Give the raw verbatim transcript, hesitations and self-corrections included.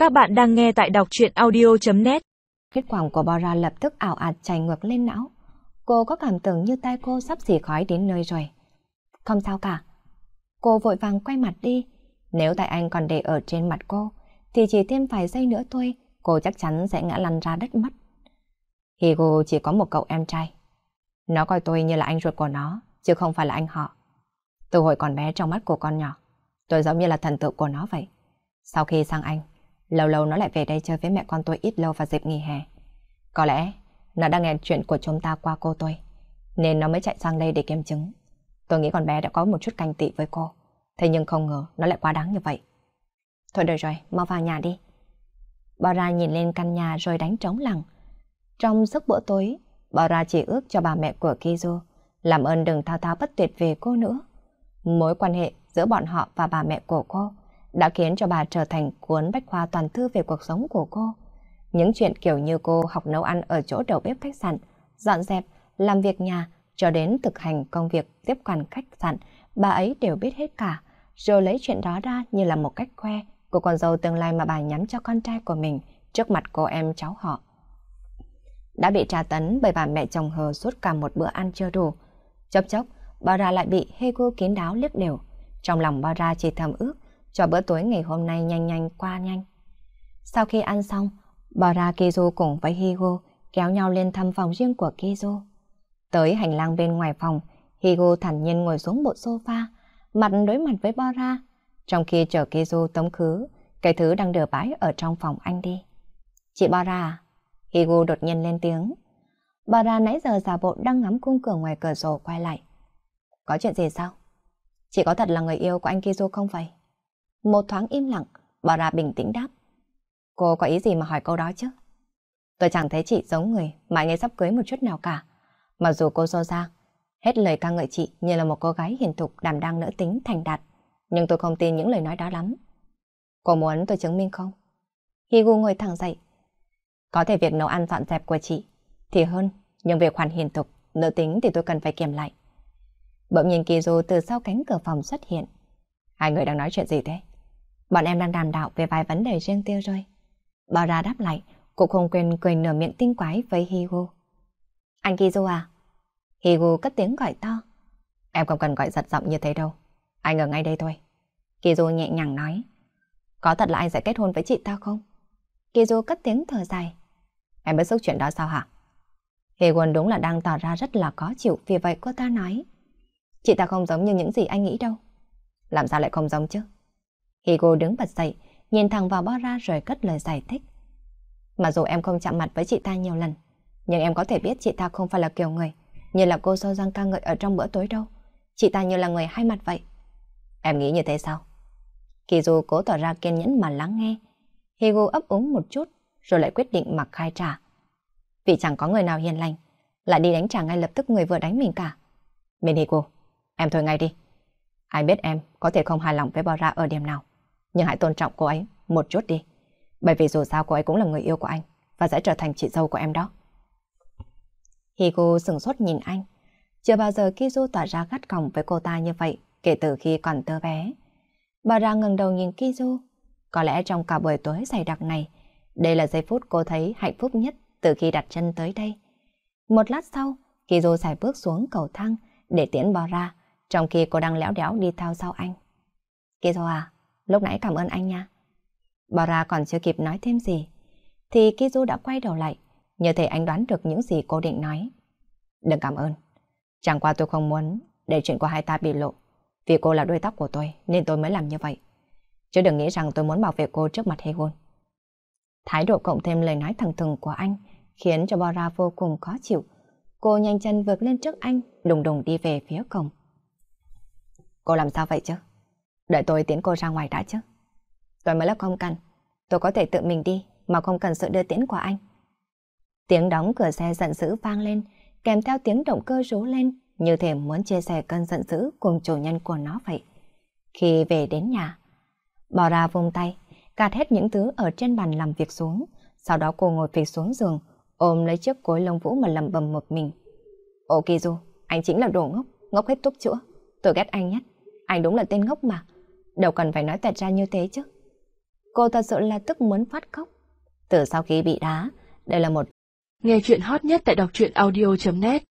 Các bạn đang nghe tại đọc truyện audio chấm net. Kết quả của Bora lập tức ảo ạt chảy ngược lên não. Cô có cảm tưởng như tay cô sắp xỉ khói đến nơi rồi. Không sao cả. Cô vội vàng quay mặt đi. Nếu tay anh còn để ở trên mặt cô, thì chỉ thêm vài giây nữa thôi, cô chắc chắn sẽ ngã lăn ra đất mất. Higo chỉ có một cậu em trai. Nó coi tôi như là anh ruột của nó, chứ không phải là anh họ. Từ hồi còn bé trong mắt của con nhỏ, tôi giống như là thần tượng của nó vậy. Sau khi sang Anh, lâu lâu nó lại về đây chơi với mẹ con tôi ít lâu vào dịp nghỉ hè. Có lẽ nó đang nghe chuyện của chúng ta qua cô tôi, nên nó mới chạy sang đây để kiểm chứng. Tôi nghĩ con bé đã có một chút canh tị với cô, thế nhưng không ngờ nó lại quá đáng như vậy. Thôi được rồi, mau vào nhà đi. Bora nhìn lên căn nhà rồi đánh trống lảng. Trong giấc bữa tối, Bora chỉ ước cho bà mẹ của Kizu làm ơn đừng thao thao bất tuyệt về cô nữa. Mối quan hệ giữa bọn họ và bà mẹ của cô đã khiến cho bà trở thành cuốn bách khoa toàn thư về cuộc sống của cô. Những chuyện kiểu như cô học nấu ăn ở chỗ đầu bếp khách sạn, dọn dẹp, làm việc nhà, cho đến thực hành công việc tiếp quản khách sạn, bà ấy đều biết hết cả, rồi lấy chuyện đó ra như là một cách khoe của con dâu tương lai mà bà nhắm cho con trai của mình trước mặt cô em cháu họ. Đã bị tra tấn bởi bà mẹ chồng hờ suốt cả một bữa ăn chưa đủ. Chốc chốc, Bora lại bị Hego kín đáo liếc đều. Trong lòng Bora chỉ thầm ước cho bữa tối ngày hôm nay nhanh nhanh qua nhanh. Sau khi ăn xong, Bora, Kizu cùng với Higo kéo nhau lên thăm phòng riêng của Kizu. Tới hành lang bên ngoài phòng, Higo thản nhiên ngồi xuống bộ sofa, mặt đối mặt với Bora, trong khi chờ Kizu tống khứ cái thứ đang đừa bãi ở trong phòng anh đi. Chị Bora à? Higo đột nhiên lên tiếng. Bora nãy giờ giả bộ đang ngắm khung cửa ngoài cửa sổ quay lại. Có chuyện gì sao? Chị có thật là người yêu của anh Kizu không vậy? Một thoáng im lặng, Bora bình tĩnh đáp. Cô có ý gì mà hỏi câu đó chứ? Tôi chẳng thấy chị giống người mà anh ấy sắp cưới một chút nào cả. Mặc dù cô so ra hết lời ca ngợi chị như là một cô gái hiền thục, đảm đang, nữ tính, thành đạt, nhưng tôi không tin những lời nói đó lắm. Cô muốn tôi chứng minh không? Higu ngồi thẳng dậy. Có thể việc nấu ăn dọn dẹp của chị thì hơn, nhưng về khoản hiền thục, nữ tính thì tôi cần phải kiểm lại. Bỗng nhìn Kizu từ sau cánh cửa phòng xuất hiện. Hai người đang nói chuyện gì thế? Bọn em đang đàm đạo về vài vấn đề riêng tư rồi. Bora đáp lại, cũng không quên cười nửa miệng tinh quái với Higu. Anh Kizu à? Higu cất tiếng gọi to. Em không cần gọi giật giọng như thế đâu. Anh ở ngay đây thôi. Kizu nhẹ nhàng nói. Có thật là anh sẽ kết hôn với chị ta không? Kizu cất tiếng thở dài. Em bớt xúc chuyện đó sao hả? Higun đúng là đang tỏ ra rất là khó chịu, vì vậy cô ta nói. Chị ta không giống như những gì anh nghĩ đâu. Làm sao lại không giống chứ? Higu đứng bật dậy, nhìn thẳng vào Bora rồi cất lời giải thích. Mặc dù em không chạm mặt với chị ta nhiều lần, nhưng em có thể biết chị ta không phải là kiểu người như là cô So Giang ca ngợi ở trong bữa tối đâu. Chị ta như là người hai mặt vậy. Em nghĩ như thế sao? Kizu cố tỏ ra kiên nhẫn mà lắng nghe. Higu ấp úng một chút rồi lại quyết định mặc khai trả. Vì chẳng có người nào hiền lành lại đi đánh trả ngay lập tức người vừa đánh mình cả. Bên Higu, em thôi ngay đi. Ai biết em có thể không hài lòng với Bora ở điểm nào, nhưng hãy tôn trọng cô ấy một chút đi. Bởi vì dù sao cô ấy cũng là người yêu của anh và sẽ trở thành chị dâu của em đó. Higu sửng sốt nhìn anh. Chưa bao giờ Kizu tỏ ra gắt gỏng với cô ta như vậy kể từ khi còn tơ bé. Bora ngẩng đầu nhìn Kizu. Có lẽ trong cả buổi tối dày đặc này, đây là giây phút cô thấy hạnh phúc nhất từ khi đặt chân tới đây. Một lát sau, Kizu xài bước xuống cầu thang để tiễn Bora, trong khi cô đang lẽo đẽo đi theo sau anh. Kizu à, lúc nãy cảm ơn anh nha. Bora còn chưa kịp nói thêm gì, thì Kizu đã quay đầu lại, như thể anh đoán được những gì cô định nói. Đừng cảm ơn. Chẳng qua tôi không muốn để chuyện của hai ta bị lộ. Vì cô là đuôi tóc của tôi nên tôi mới làm như vậy. Chứ đừng nghĩ rằng tôi muốn bảo vệ cô trước mặt Hegun. Thái độ cộng thêm lời nói thẳng thừng của anh khiến cho Bora vô cùng khó chịu. Cô nhanh chân vượt lên trước anh, đùng đùng đi về phía cổng. Cô làm sao vậy chứ? Đợi tôi tiễn cô ra ngoài đã chứ. Tôi mới là không cần. Tôi có thể tự mình đi mà không cần sự đưa tiễn của anh. Tiếng đóng cửa xe giận dữ vang lên, kèm theo tiếng động cơ rú lên, như thể muốn chia sẻ cơn giận dữ cùng chủ nhân của nó vậy. Khi về đến nhà, Bora vung tay, gạt hết những thứ ở trên bàn làm việc xuống, sau đó cô ngồi phịch xuống giường, ôm lấy chiếc gối lông vũ mà lẩm bẩm một mình. Ô Kizu, anh chính là đồ ngốc, ngốc hết thuốc chữa. Tôi ghét anh nhất. Anh đúng là tên ngốc mà. Đâu cần phải nói tẹt ra như thế chứ. Cô thật sự là tức muốn phát khóc. Từ sau khi bị đá, đây là một nghe chuyện hot nhất tại đọc truyện audio chấm net.